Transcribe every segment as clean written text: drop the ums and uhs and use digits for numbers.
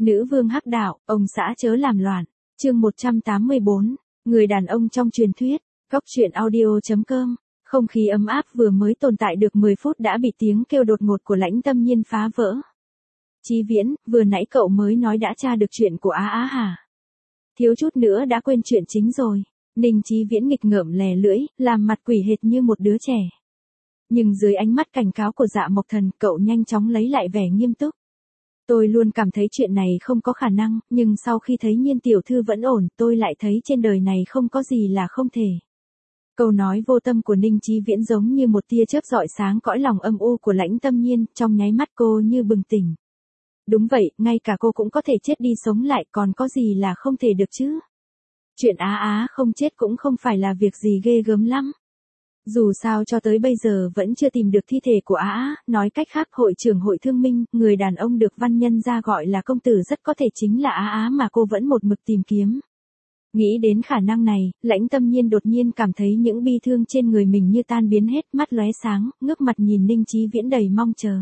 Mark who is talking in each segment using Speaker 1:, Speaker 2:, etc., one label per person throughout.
Speaker 1: Nữ vương hắc đạo, ông xã chớ làm loạn. Chương 184, người đàn ông trong truyền thuyết. Góc truyện audio.com. Không khí ấm áp vừa mới tồn tại được 10 phút đã bị tiếng kêu đột ngột của Lãnh Tâm Nhiên phá vỡ. Chí Viễn, vừa nãy cậu mới nói đã tra được chuyện của Á Á hả? Thiếu chút nữa đã quên chuyện chính rồi. Ninh Chí Viễn nghịch ngợm lè lưỡi, làm mặt quỷ hệt như một đứa trẻ. Nhưng dưới ánh mắt cảnh cáo của Dạ Mộc Thần, cậu nhanh chóng lấy lại vẻ nghiêm túc. Tôi luôn cảm thấy chuyện này không có khả năng, nhưng sau khi thấy Nhiên tiểu thư vẫn ổn, tôi lại thấy trên đời này không có gì là không thể. Câu nói vô tâm của Ninh Chí Viễn giống như một tia chớp rọi sáng cõi lòng âm u của Lãnh Tâm Nhiên, trong nháy mắt cô như bừng tỉnh. Đúng vậy, ngay cả cô cũng có thể chết đi sống lại, còn có gì là không thể được chứ? Chuyện Á Á không chết cũng không phải là việc gì ghê gớm lắm. Dù sao cho tới bây giờ vẫn chưa tìm được thi thể của Á Á, nói cách khác hội trưởng hội thương minh, người đàn ông được văn nhân ra gọi là công tử rất có thể chính là Á Á mà cô vẫn một mực tìm kiếm. Nghĩ đến khả năng này, Lãnh Tâm Nhiên đột nhiên cảm thấy những bi thương trên người mình như tan biến hết, mắt lóe sáng, ngước mặt nhìn Ninh Chí Viễn đầy mong chờ.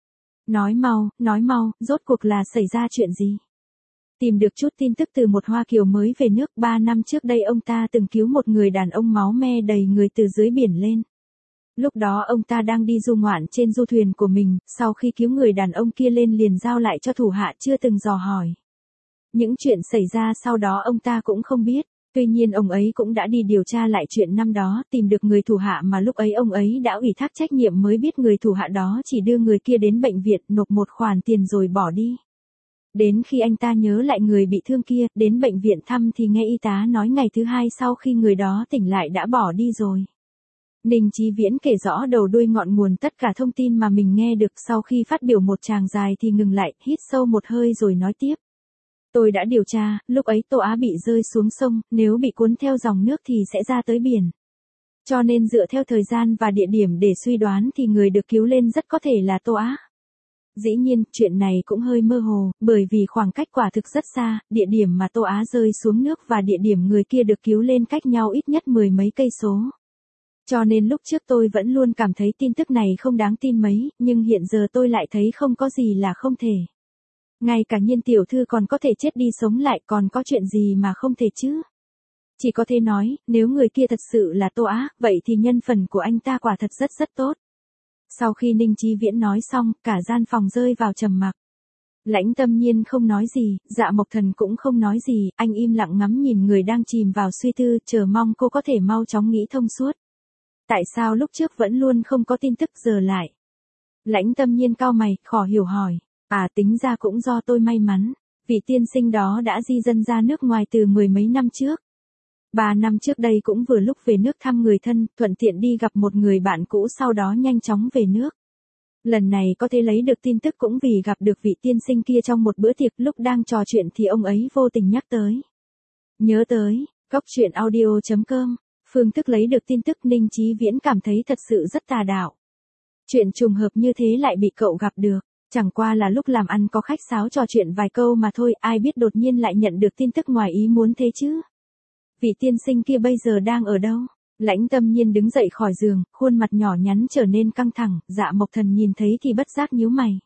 Speaker 1: Nói mau, rốt cuộc là xảy ra chuyện gì? Tìm được chút tin tức từ một Hoa Kiều mới về nước, 3 năm trước đây ông ta từng cứu một người đàn ông máu me đầy người từ dưới biển lên. Lúc đó ông ta đang đi du ngoạn trên du thuyền của mình, sau khi cứu người đàn ông kia lên liền giao lại cho thủ hạ chưa từng dò hỏi. Những chuyện xảy ra sau đó ông ta cũng không biết, tuy nhiên ông ấy cũng đã đi điều tra lại chuyện năm đó, tìm được người thủ hạ mà lúc ấy ông ấy đã ủy thác trách nhiệm, mới biết người thủ hạ đó chỉ đưa người kia đến bệnh viện, nộp một khoản tiền rồi bỏ đi. Đến khi anh ta nhớ lại người bị thương kia, đến bệnh viện thăm thì nghe y tá nói ngày thứ hai sau khi người đó tỉnh lại đã bỏ đi rồi. Ninh Chí Viễn kể rõ đầu đuôi ngọn nguồn tất cả thông tin mà mình nghe được, sau khi phát biểu một tràng dài thì ngừng lại, hít sâu một hơi rồi nói tiếp. Tôi đã điều tra, lúc ấy Tô Á bị rơi xuống sông, nếu bị cuốn theo dòng nước thì sẽ ra tới biển. Cho nên dựa theo thời gian và địa điểm để suy đoán thì người được cứu lên rất có thể là Tô Á. Dĩ nhiên, chuyện này cũng hơi mơ hồ, bởi vì khoảng cách quả thực rất xa, địa điểm mà Tô Á rơi xuống nước và địa điểm người kia được cứu lên cách nhau ít nhất 10 mấy cây số. Cho nên lúc trước tôi vẫn luôn cảm thấy tin tức này không đáng tin mấy, nhưng hiện giờ tôi lại thấy không có gì là không thể. Ngay cả Nhiên tiểu thư còn có thể chết đi sống lại, còn có chuyện gì mà không thể chứ? Chỉ có thể nói, nếu người kia thật sự là Tô Á, vậy thì nhân phần của anh ta quả thật rất tốt. Sau khi Ninh Chí Viễn nói xong, cả gian phòng rơi vào trầm mặc. Lãnh Tâm Nhiên không nói gì, Dạ Mộc Thần cũng không nói gì, anh im lặng ngắm nhìn người đang chìm vào suy tư, chờ mong cô có thể mau chóng nghĩ thông suốt. Tại sao lúc trước vẫn luôn không có tin tức giờ lại? Lãnh Tâm Nhiên cau mày, khó hiểu hỏi. Tính ra cũng do tôi may mắn. Vị tiên sinh đó đã di dân ra nước ngoài từ 10 mấy năm trước. 3 năm trước đây cũng vừa lúc về nước thăm người thân, thuận tiện đi gặp một người bạn cũ, sau đó nhanh chóng về nước. Lần này có thể lấy được tin tức cũng vì gặp được vị tiên sinh kia trong một bữa tiệc, lúc đang trò chuyện thì ông ấy vô tình nhắc tới. Nhớ tới, góc truyện audio.com, phương thức lấy được tin tức. Ninh Chí Viễn cảm thấy thật sự rất tà đạo. Chuyện trùng hợp như thế lại bị cậu gặp được. Chẳng qua là lúc làm ăn có khách sáo trò chuyện vài câu mà thôi, ai biết đột nhiên lại nhận được tin tức ngoài ý muốn thế chứ. Vị tiên sinh kia bây giờ đang ở đâu? Lãnh Tâm Nhiên đứng dậy khỏi giường, khuôn mặt nhỏ nhắn trở nên căng thẳng, Dạ Mộc Thần nhìn thấy thì bất giác nhíu mày.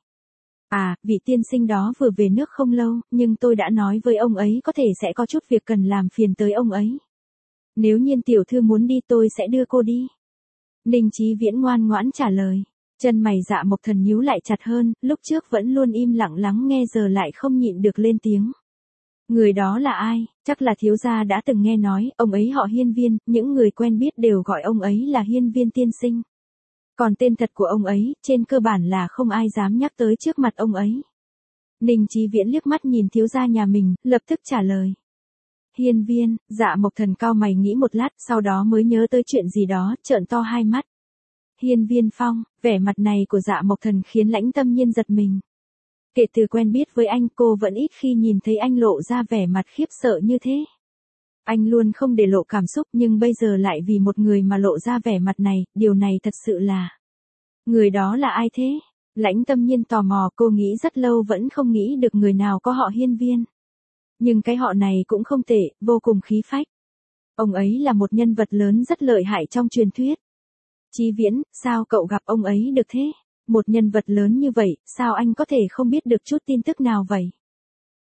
Speaker 1: Vị tiên sinh đó vừa về nước không lâu, nhưng tôi đã nói với ông ấy có thể sẽ có chút việc cần làm phiền tới ông ấy. Nếu Nhiên tiểu thư muốn đi tôi sẽ đưa cô đi. Ninh Chí Viễn ngoan ngoãn trả lời. Chân mày Dạ Mộc Thần nhíu lại chặt hơn, lúc trước vẫn luôn im lặng lắng nghe giờ lại không nhịn được lên tiếng. Người đó là ai? Chắc là thiếu gia đã từng nghe nói, ông ấy họ Hiên Viên, những người quen biết đều gọi ông ấy là Hiên Viên tiên sinh. Còn tên thật của ông ấy, trên cơ bản là không ai dám nhắc tới trước mặt ông ấy. Ninh Chí Viễn liếc mắt nhìn thiếu gia nhà mình, lập tức trả lời. Hiên Viên, Dạ Mộc Thần cau mày nghĩ một lát, sau đó mới nhớ tới chuyện gì đó, trợn to hai mắt. Hiên Viên Phong, vẻ mặt này của Dạ Mộc Thần khiến Lãnh Tâm Nhiên giật mình. Kể từ quen biết với anh, cô vẫn ít khi nhìn thấy anh lộ ra vẻ mặt khiếp sợ như thế. Anh luôn không để lộ cảm xúc, nhưng bây giờ lại vì một người mà lộ ra vẻ mặt này, điều này thật sự là... Người đó là ai thế? Lãnh Tâm Nhiên tò mò, cô nghĩ rất lâu vẫn không nghĩ được người nào có họ Hiên Viên. Nhưng cái họ này cũng không tệ, vô cùng khí phách. Ông ấy là một nhân vật lớn rất lợi hại trong truyền thuyết. Chí Viễn, sao cậu gặp ông ấy được thế? Một nhân vật lớn như vậy, sao anh có thể không biết được chút tin tức nào vậy?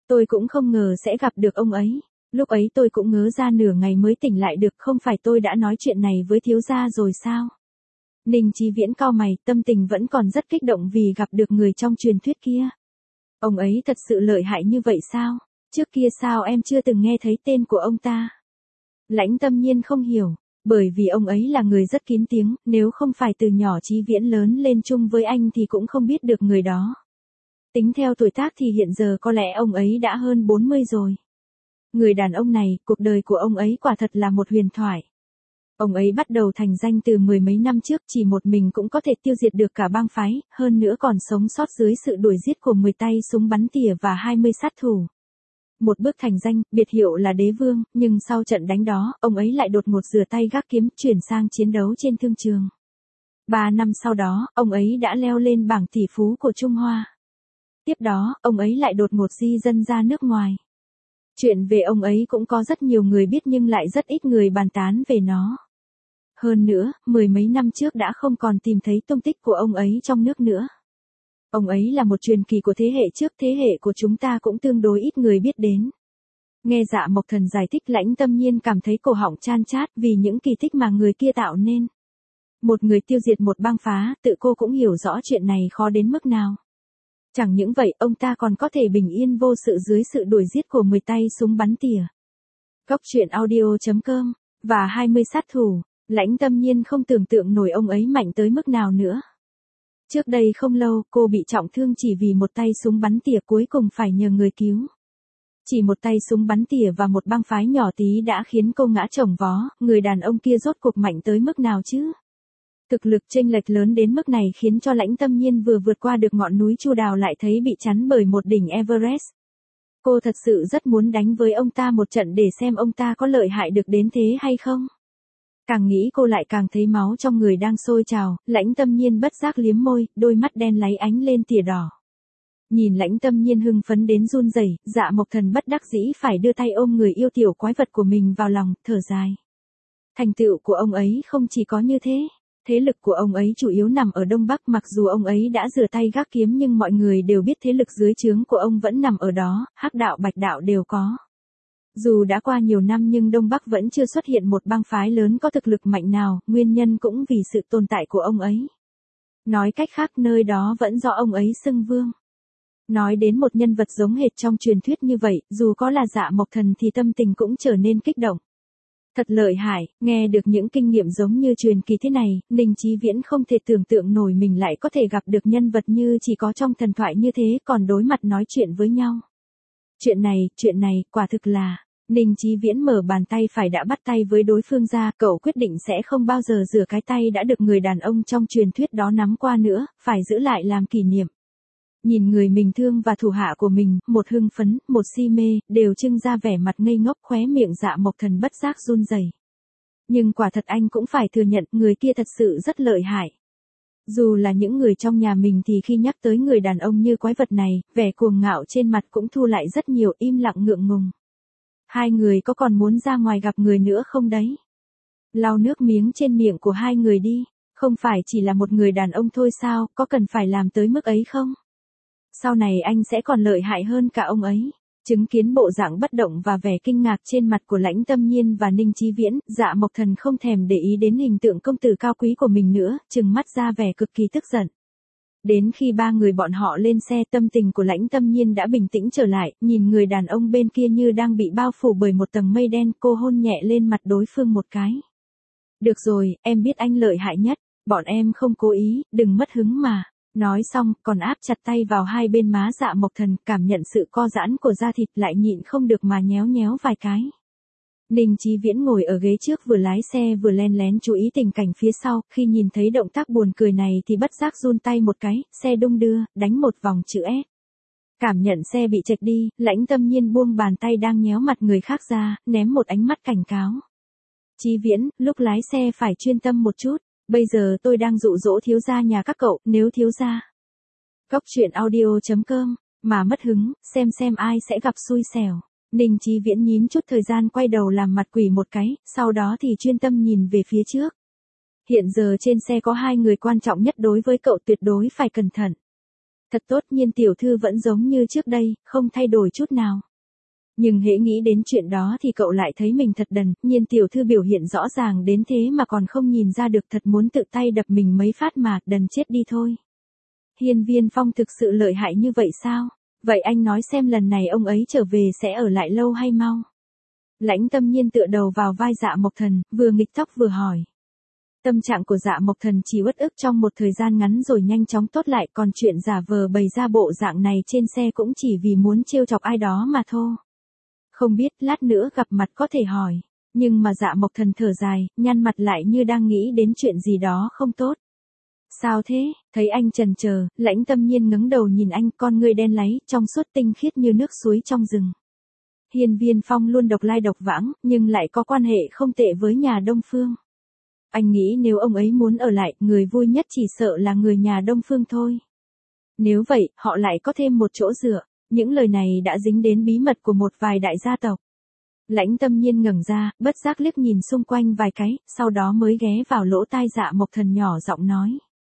Speaker 1: Tôi cũng không ngờ sẽ gặp được ông ấy. Lúc ấy tôi cũng ngớ ra nửa ngày mới tỉnh lại được, không phải tôi đã nói chuyện này với thiếu gia rồi sao? Ninh Chí Viễn cau mày, tâm tình vẫn còn rất kích động vì gặp được người trong truyền thuyết kia. Ông ấy thật sự lợi hại như vậy sao? Trước kia sao em chưa từng nghe thấy tên của ông ta? Lãnh Tâm Nhiên không hiểu, bởi vì ông ấy là người rất kín tiếng, nếu không phải từ nhỏ Chí Viễn lớn lên chung với anh thì cũng không biết được người đó. Tính theo tuổi tác thì hiện giờ có lẽ ông ấy đã hơn 40 rồi. Người đàn ông này, cuộc đời của ông ấy quả thật là một huyền thoại. Ông ấy bắt đầu thành danh từ mười mấy năm trước, chỉ một mình cũng có thể tiêu diệt được cả bang phái, hơn nữa còn sống sót dưới sự đuổi giết của 10 tay súng bắn tỉa và 20 sát thủ. Một bước thành danh, biệt hiệu là đế vương, nhưng sau trận đánh đó, ông ấy lại đột ngột rửa tay gác kiếm, chuyển sang chiến đấu trên thương trường. 3 năm sau đó, ông ấy đã leo lên bảng tỷ phú của Trung Hoa. Tiếp đó, ông ấy lại đột ngột di dân ra nước ngoài. Chuyện về ông ấy cũng có rất nhiều người biết nhưng lại rất ít người bàn tán về nó. Hơn nữa, mười mấy năm trước đã không còn tìm thấy tung tích của ông ấy trong nước nữa. Ông ấy là một truyền kỳ của thế hệ trước, thế hệ của chúng ta cũng tương đối ít người biết đến. Nghe Dạ Mộc Thần giải thích, Lãnh Tâm Nhiên cảm thấy cổ họng chan chát vì những kỳ tích mà người kia tạo nên. Một người tiêu diệt một bang phá, tự cô cũng hiểu rõ chuyện này khó đến mức nào. Chẳng những vậy, ông ta còn có thể bình yên vô sự dưới sự đuổi giết của 10 tay súng bắn tỉa. Góc truyện audio.com và 20 sát thủ, Lãnh Tâm Nhiên không tưởng tượng nổi ông ấy mạnh tới mức nào nữa. Trước đây không lâu, cô bị trọng thương chỉ vì một tay súng bắn tỉa, cuối cùng phải nhờ người cứu. Chỉ một tay súng bắn tỉa và một bang phái nhỏ tí đã khiến cô ngã chồng vó, người đàn ông kia rốt cuộc mạnh tới mức nào chứ? Thực lực chênh lệch lớn đến mức này khiến cho Lãnh Tâm Nhiên vừa vượt qua được ngọn núi Chu Đào lại thấy bị chắn bởi một đỉnh Everest. Cô thật sự rất muốn đánh với ông ta một trận để xem ông ta có lợi hại được đến thế hay không. Càng nghĩ cô lại càng thấy máu trong người đang sôi trào, Lãnh Tâm Nhiên bất giác liếm môi, đôi mắt đen láy ánh lên tia đỏ. Nhìn Lãnh Tâm Nhiên hưng phấn đến run rẩy, Dạ Mộc Thần bất đắc dĩ phải đưa tay ôm người yêu tiểu quái vật của mình vào lòng, thở dài. Thành tựu của ông ấy không chỉ có như thế. Thế lực của ông ấy chủ yếu nằm ở Đông Bắc, mặc dù ông ấy đã rửa tay gác kiếm nhưng mọi người đều biết thế lực dưới trướng của ông vẫn nằm ở đó, Hắc đạo Bạch đạo đều có. Dù đã qua nhiều năm nhưng Đông Bắc vẫn chưa xuất hiện một bang phái lớn có thực lực mạnh nào, nguyên nhân cũng vì sự tồn tại của ông ấy. Nói cách khác, nơi đó vẫn do ông ấy xưng vương. Nói đến một nhân vật giống hệt trong truyền thuyết như vậy, dù có là Dạ Mộc Thần thì tâm tình cũng trở nên kích động. Thật lợi hại, nghe được những kinh nghiệm giống như truyền kỳ thế này, Ninh Chí Viễn không thể tưởng tượng nổi mình lại có thể gặp được nhân vật như chỉ có trong thần thoại như thế còn đối mặt nói chuyện với nhau. Chuyện này, quả thực là, Ninh Chí Viễn mở bàn tay phải đã bắt tay với đối phương ra, cậu quyết định sẽ không bao giờ rửa cái tay đã được người đàn ông trong truyền thuyết đó nắm qua nữa, phải giữ lại làm kỷ niệm. Nhìn người mình thương và thủ hạ của mình, một hưng phấn, một si mê, đều trưng ra vẻ mặt ngây ngốc, khóe miệng Dạ Mộc Thần bất giác run rẩy. Nhưng quả thật anh cũng phải thừa nhận, người kia thật sự rất lợi hại. Dù là những người trong nhà mình thì khi nhắc tới người đàn ông như quái vật này, vẻ cuồng ngạo trên mặt cũng thu lại rất nhiều, im lặng ngượng ngùng. Hai người có còn muốn ra ngoài gặp người nữa không đấy? Lau nước miếng trên miệng của hai người đi, không phải chỉ là một người đàn ông thôi sao, có cần phải làm tới mức ấy không? Sau này anh sẽ còn lợi hại hơn cả ông ấy. Chứng kiến bộ dạng bất động và vẻ kinh ngạc trên mặt của Lãnh Tâm Nhiên và Ninh Chí Viễn, Dạ Mộc Thần không thèm để ý đến hình tượng công tử cao quý của mình nữa, trừng mắt ra vẻ cực kỳ tức giận. Đến khi ba người bọn họ lên xe, tâm tình của Lãnh Tâm Nhiên đã bình tĩnh trở lại, nhìn người đàn ông bên kia như đang bị bao phủ bởi một tầng mây đen, cô hôn nhẹ lên mặt đối phương một cái. Được rồi, em biết anh lợi hại nhất, bọn em không cố ý, đừng mất hứng mà. Nói xong, còn áp chặt tay vào hai bên má Dạ Mộc Thần, cảm nhận sự co giãn của da thịt, lại nhịn không được mà nhéo nhéo vài cái. Ninh Chí Viễn ngồi ở ghế trước vừa lái xe vừa len lén chú ý tình cảnh phía sau, khi nhìn thấy động tác buồn cười này thì bất giác run tay một cái, xe đung đưa, đánh một vòng chữ S. Cảm nhận xe bị chệch đi, Lãnh Tâm Nhiên buông bàn tay đang nhéo mặt người khác ra, ném một ánh mắt cảnh cáo. Chí Viễn, lúc lái xe phải chuyên tâm một chút. Bây giờ tôi đang dụ dỗ thiếu gia nhà các cậu, nếu thiếu gia. Góc truyện audio.com, mà mất hứng, xem ai sẽ gặp xui xẻo. Ninh Chí Viễn nhín chút thời gian quay đầu làm mặt quỷ một cái, sau đó thì chuyên tâm nhìn về phía trước. Hiện giờ trên xe có hai người quan trọng nhất đối với cậu, tuyệt đối phải cẩn thận. Thật tốt, Nhiên tiểu thư vẫn giống như trước đây, không thay đổi chút nào. Nhưng hễ nghĩ đến chuyện đó thì cậu lại thấy mình thật đần, Nhiên tiểu thư biểu hiện rõ ràng đến thế mà còn không nhìn ra được, thật muốn tự tay đập mình mấy phát mà, đần chết đi thôi. Hiên Viên Phong thực sự lợi hại như vậy sao? Vậy anh nói xem lần này ông ấy trở về sẽ ở lại lâu hay mau? Lãnh Tâm Nhiên tựa đầu vào vai Dạ Mộc Thần, vừa nghịch tóc vừa hỏi. Tâm trạng của Dạ Mộc Thần chỉ uất ức trong một thời gian ngắn rồi nhanh chóng tốt lại, còn chuyện giả vờ bày ra bộ dạng này trên xe cũng chỉ vì muốn trêu chọc ai đó mà thôi. Không biết, lát nữa gặp mặt có thể hỏi. Nhưng mà Dạ Mộc Thần thở dài, nhăn mặt lại như đang nghĩ đến chuyện gì đó không tốt. Sao thế? Thấy anh chần chờ, Lãnh Tâm Nhiên ngẩng đầu nhìn anh, con ngươi đen láy, trong suốt tinh khiết như nước suối trong rừng. Hiên Viên Phong luôn độc lai độc vãng, nhưng lại có quan hệ không tệ với nhà Đông Phương. Anh nghĩ nếu ông ấy muốn ở lại, người vui nhất chỉ sợ là người nhà Đông Phương thôi. Nếu vậy, họ lại có thêm một chỗ dựa. Những lời này đã dính đến bí mật của một vài đại gia tộc. Lãnh Tâm Nhiên ngẩng ra, bất giác liếc nhìn xung quanh vài cái, sau đó mới ghé vào lỗ tai Dạ Mộc Thần nhỏ giọng nói.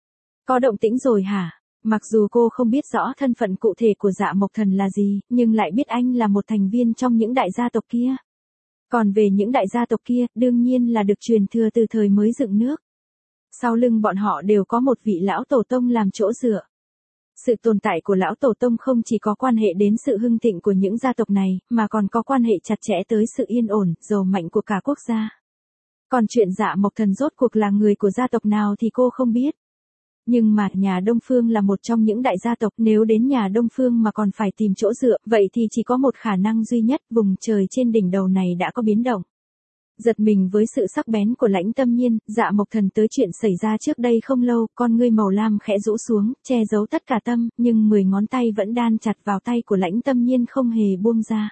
Speaker 1: Có động tĩnh rồi hả? Mặc dù cô không biết rõ thân phận cụ thể của Dạ Mộc Thần là gì, nhưng lại biết anh là một thành viên trong những đại gia tộc kia. Còn về những đại gia tộc kia, đương nhiên là được truyền thừa từ thời mới dựng nước. Sau lưng bọn họ đều có một vị lão tổ tông làm chỗ dựa. Sự tồn tại của lão tổ tông không chỉ có quan hệ đến sự hưng thịnh của những gia tộc này, mà còn có quan hệ chặt chẽ tới sự yên ổn, giàu mạnh của cả quốc gia. Còn chuyện Dạ Mộc Thần rốt cuộc là người của gia tộc nào thì cô không biết. Nhưng mà nhà Đông Phương là một trong những đại gia tộc, nếu đến nhà Đông Phương mà còn phải tìm chỗ dựa, vậy thì chỉ có một khả năng duy nhất, vùng trời trên đỉnh đầu này đã có biến động. Giật mình với sự sắc bén của Lãnh Tâm Nhiên, Dạ Mộc Thần tới chuyện xảy ra trước đây không lâu, con ngươi màu lam khẽ rũ xuống, che giấu tất cả tâm, nhưng 10 ngón tay vẫn đan chặt vào tay của Lãnh Tâm Nhiên không hề buông ra.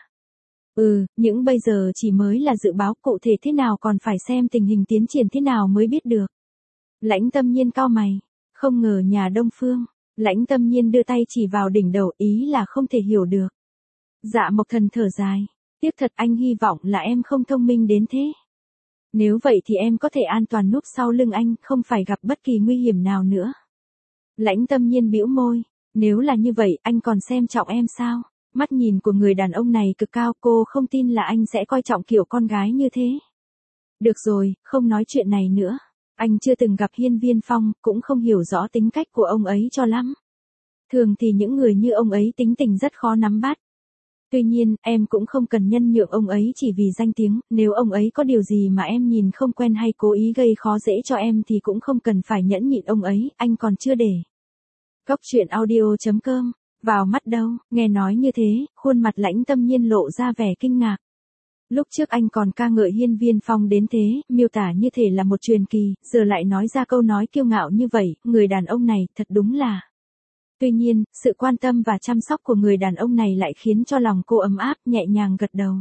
Speaker 1: Những bây giờ chỉ mới là dự báo, cụ thể thế nào còn phải xem tình hình tiến triển thế nào mới biết được. Lãnh Tâm Nhiên cau mày, không ngờ nhà Đông Phương. Lãnh Tâm Nhiên đưa tay chỉ vào đỉnh đầu, ý là không thể hiểu được. Dạ Mộc Thần thở dài. Tiếc thật, anh hy vọng là em không thông minh đến thế. Nếu vậy thì em có thể an toàn núp sau lưng anh, không phải gặp bất kỳ nguy hiểm nào nữa. Lãnh Tâm Nhiên bĩu môi. Nếu là như vậy, anh còn xem trọng em sao? Mắt nhìn của người đàn ông này cực cao, cô không tin là anh sẽ coi trọng kiểu con gái như thế. Được rồi, không nói chuyện này nữa. Anh chưa từng gặp Hiên Viên Phong, cũng không hiểu rõ tính cách của ông ấy cho lắm. Thường thì những người như ông ấy tính tình rất khó nắm bắt. Tuy nhiên, em cũng không cần nhân nhượng ông ấy chỉ vì danh tiếng, nếu ông ấy có điều gì mà em nhìn không quen hay cố ý gây khó dễ cho em thì cũng không cần phải nhẫn nhịn ông ấy, anh còn chưa để. Góc truyện audio.com, vào mắt đâu, nghe nói như thế, khuôn mặt Lãnh Tâm Nhiên lộ ra vẻ kinh ngạc. Lúc trước anh còn ca ngợi Hiên Viên Phong đến thế, miêu tả như thể là một truyền kỳ, giờ lại nói ra câu nói kiêu ngạo như vậy, người đàn ông này thật đúng là. Tuy nhiên, sự quan tâm và chăm sóc của người đàn ông này lại khiến cho lòng cô ấm áp, nhẹ nhàng gật đầu.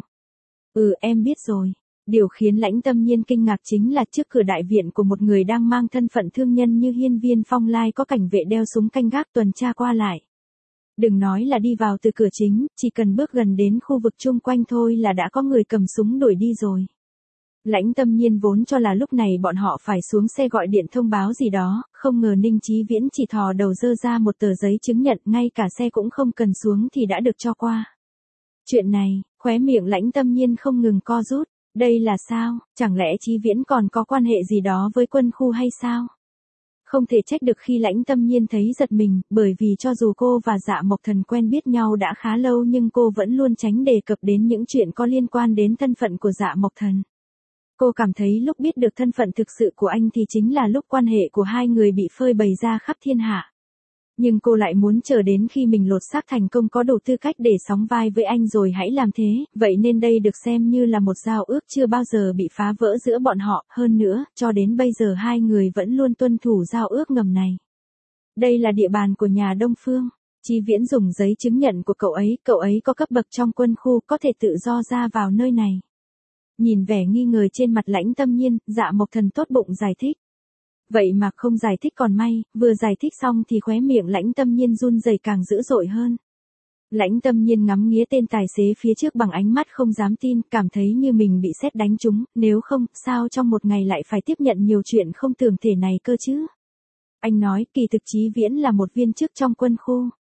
Speaker 1: Em biết rồi. Điều khiến Lãnh Tâm Nhiên kinh ngạc chính là trước cửa đại viện của một người đang mang thân phận thương nhân như Hiên Viên Phong lại có cảnh vệ đeo súng canh gác tuần tra qua lại. Đừng nói là đi vào từ cửa chính, chỉ cần bước gần đến khu vực chung quanh thôi là đã có người cầm súng đuổi đi rồi. Lãnh Tâm Nhiên vốn cho là lúc này bọn họ phải xuống xe gọi điện thông báo gì đó, không ngờ Ninh Chí Viễn chỉ thò đầu dơ ra một tờ giấy chứng nhận, ngay cả xe cũng không cần xuống thì đã được cho qua. Chuyện này, khóe miệng Lãnh Tâm Nhiên không ngừng co rút, đây là sao, chẳng lẽ Chí Viễn còn có quan hệ gì đó với quân khu hay sao? Không thể trách được khi Lãnh Tâm Nhiên thấy giật mình, bởi vì cho dù cô và Dạ Mộc Thần quen biết nhau đã khá lâu nhưng cô vẫn luôn tránh đề cập đến những chuyện có liên quan đến thân phận của Dạ Mộc Thần. Cô cảm thấy lúc biết được thân phận thực sự của anh thì chính là lúc quan hệ của hai người bị phơi bày ra khắp thiên hạ. Nhưng cô lại muốn chờ đến khi mình lột xác thành công có đủ tư cách để sóng vai với anh rồi hãy làm thế, vậy nên đây được xem như là một giao ước chưa bao giờ bị phá vỡ giữa bọn họ, hơn nữa, cho đến bây giờ hai người vẫn luôn tuân thủ giao ước ngầm này. Đây là địa bàn của nhà Đông Phương. Chí Viễn dùng giấy chứng nhận của cậu ấy có cấp bậc trong quân khu, có thể tự do ra vào nơi này. Nhìn vẻ nghi ngờ trên mặt Lãnh Tâm Nhiên, Dạ Mộc Thần tốt bụng giải thích. Vậy mà không giải thích còn may, vừa giải thích xong thì khóe miệng Lãnh Tâm Nhiên run rẩy càng dữ dội hơn. Lãnh Tâm Nhiên ngắm nghía tên tài xế phía trước bằng ánh mắt không dám tin, cảm thấy như mình bị sét đánh trúng, nếu không, sao trong một ngày lại phải tiếp nhận nhiều chuyện không tưởng thể này cơ chứ? Anh nói, kỳ thực Chí Viễn là một viên chức trong quân khu.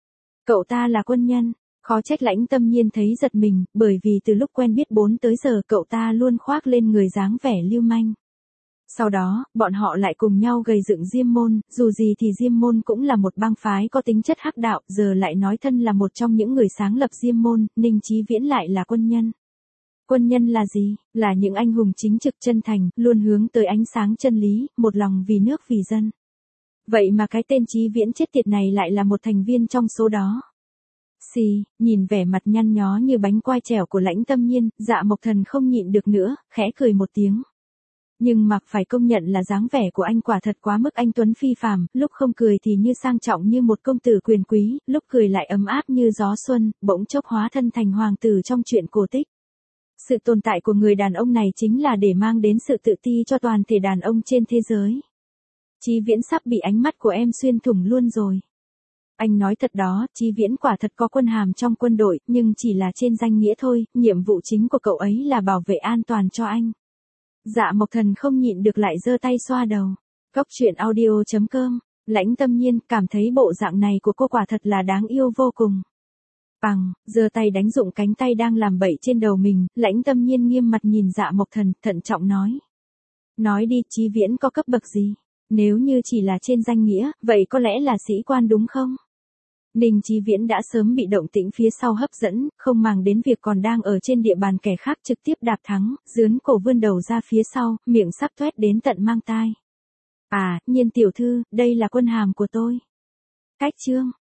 Speaker 1: Cậu ta là quân nhân, khó trách Lãnh Tâm Nhiên thấy giật mình, bởi vì từ lúc quen biết 4 tới giờ cậu ta luôn khoác lên người dáng vẻ lưu manh. Sau đó, bọn họ lại cùng nhau gầy dựng Diêm Môn, dù gì thì Diêm Môn cũng là một bang phái có tính chất hắc đạo, giờ lại nói thân là một trong những người sáng lập Diêm Môn, Ninh Chí Viễn lại là quân nhân. Quân nhân là gì? Là những anh hùng chính trực chân thành, luôn hướng tới ánh sáng chân lý, một lòng vì nước vì dân. Vậy mà cái tên Chí Viễn chết tiệt này lại là một thành viên trong số đó. Xì, nhìn vẻ mặt nhăn nhó như bánh quai trèo của Lãnh Tâm Nhiên, Dạ Mộc Thần không nhịn được nữa, khẽ cười một tiếng. Nhưng mà phải công nhận là dáng vẻ của anh quả thật quá mức anh tuấn phi phàm, lúc không cười thì như sang trọng như một công tử quyền quý, lúc cười lại ấm áp như gió xuân, bỗng chốc hóa thân thành hoàng tử trong truyện cổ tích. Sự tồn tại của người đàn ông này chính là để mang đến sự tự ti cho toàn thể đàn ông trên thế giới. Chí Viễn sắp bị ánh mắt của em xuyên thủng luôn rồi. Anh nói thật đó, Chí Viễn quả thật có quân hàm trong quân đội, nhưng chỉ là trên danh nghĩa thôi, nhiệm vụ chính của cậu ấy là bảo vệ an toàn cho anh. Dạ Mộc Thần không nhịn được lại giơ tay xoa đầu. Cóc truyện audio.com, Lãnh Tâm Nhiên cảm thấy bộ dạng này của cô quả thật là đáng yêu vô cùng. Bằng, giơ tay đánh dụng cánh tay đang làm bậy trên đầu mình, Lãnh Tâm Nhiên nghiêm mặt nhìn Dạ Mộc Thần, thận trọng nói. Nói đi, Chí Viễn có cấp bậc gì? Nếu như chỉ là trên danh nghĩa, vậy có lẽ là sĩ quan đúng không? Ninh Chí Viễn đã sớm bị động tĩnh phía sau hấp dẫn, không màng đến việc còn đang ở trên địa bàn kẻ khác trực tiếp đạp thắng, dướn cổ vươn đầu ra phía sau, miệng sắp toét đến tận mang tai. À, Nhiên tiểu thư, đây là quân hàm của tôi. Cách chương.